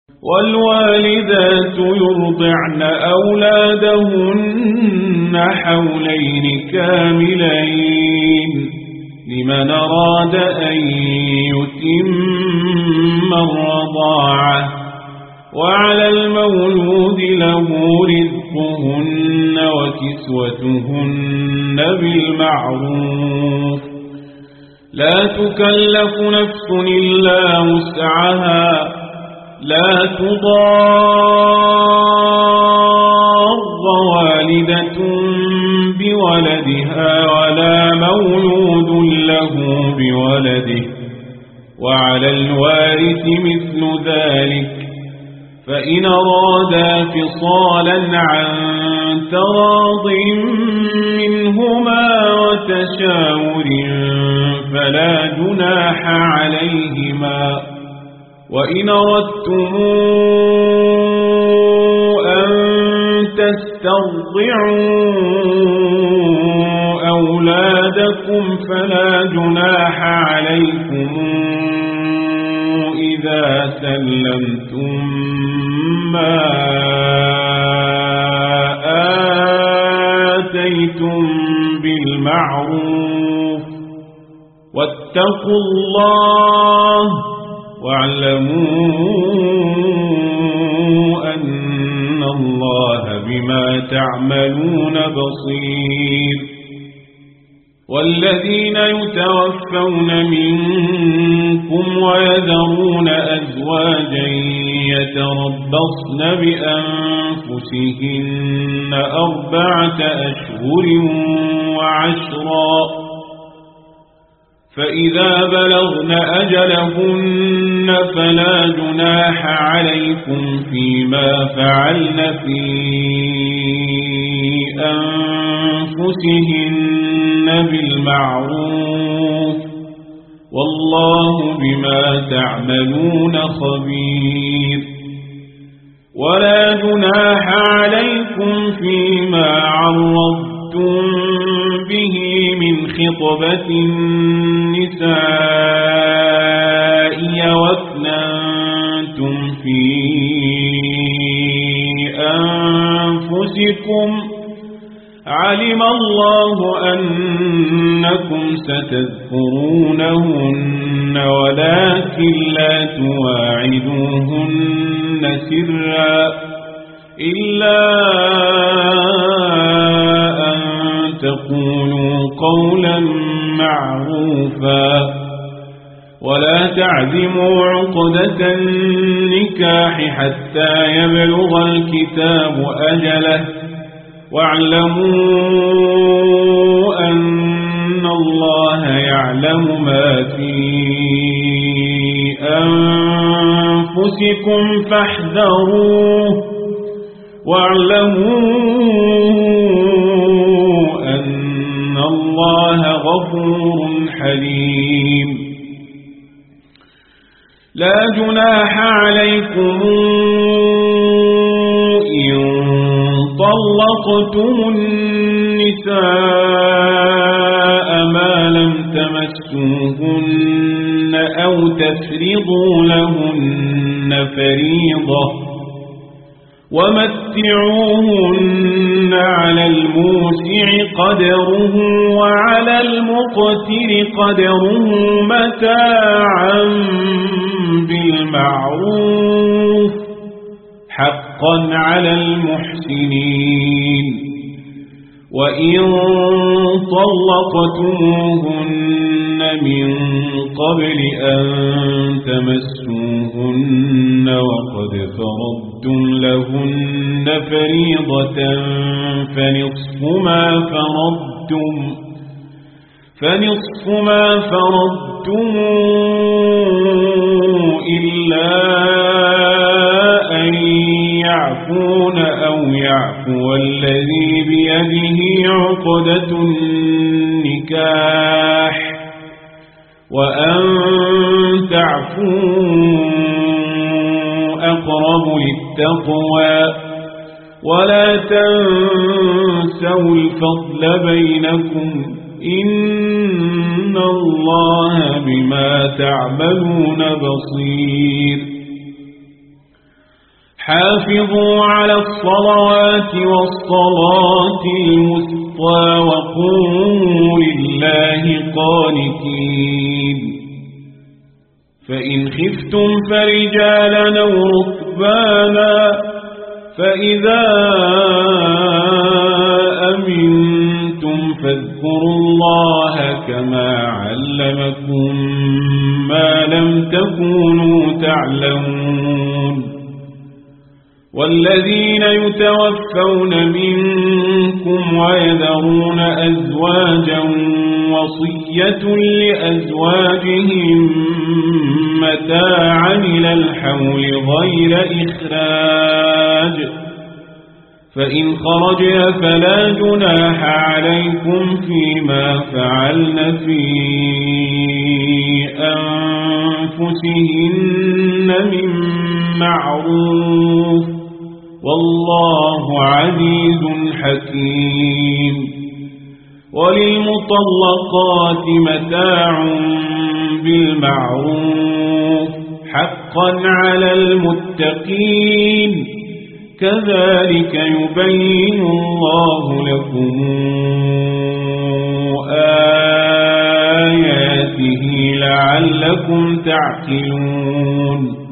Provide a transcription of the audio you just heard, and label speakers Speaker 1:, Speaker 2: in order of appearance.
Speaker 1: والوالدات يرضعن أولادهن حولين كاملين لمن أراد أن يتم الرضاعة وعلى المولود له رزقهن وكسوتهن بالمعروف لا تكلف نفس إلا وسعها لا تضار والدة بولدها ولا مولود له بولده وعلى الوارث مثل ذلك فإن أرادا فصالا عن تراض منهما وتشاور فلا جناح عليهما وإن أردتم أن تسترضعوا أولادكم فلا جناح عليكم إذا سلمتم ما آتيتم بالمعروف واتقوا الله واعلموا أن الله بما تعملون بصير والذين يتوفون منكم ويذرون أزواجا يتربصن بأنفسهن 4 أشهر وعشرا فإذا بلغن أجلهن فلا جناح عليكم فيما فعلن في أنفسهن بالمعروف والله بما تعملون خبير ولا جناح عليكم فيما عرضتم به من خطبة النساء واكننتم في أنفسكم علم الله أنكم ستذكرونهن ولكن لا تواعدوهن سرا إلا أن تقولوا قولا معروفا ولا تعزموا عقدة النكاح حتى يبلغ الكتاب أجله واعلموا أن الله يعلم ما في أنفسكم فاحذروه واعلموا أن الله غفور حليم لا جناح عليكم إن طلقتم النساء ما لم تمسوهن أو تفرضوا لهن فريضة ومتعوهن على الموسع قدره وعلى المقتر قدره متاعا بالمعروف حقا على المحسنين وإن طلقتموهن من قبل أن تمسوهن وقد فرضتم لهن فريضة فنصف ما فرضتم إلا أن يعفون أو يعفو الذي بيده عقدة النكاح وأن تعفوا أقرب للتقوى ولا تنسوا الفضل بينكم إن الله بما تعملون بصير حافظوا على الصلوات والصلاة الوسطى وقوموا لله قانتين فإن خفتم فرجالا أو ركبانا فإذا أمنتم فاذكروا الله كما علمكم ما لم تكونوا تعلمون والذين يتوفون منكم ويذرون أزواجا وصية لأزواجهم متاعا إلى الحول غير إخراج فإن خرجنا فلا جناح عليكم فيما فعلن في أنفسهن من معروف والله عزيز حكيم وللمطلقات متاع بالمعروف حقا على المتقين كذلك يبين الله لكم آياته لعلكم تعقلون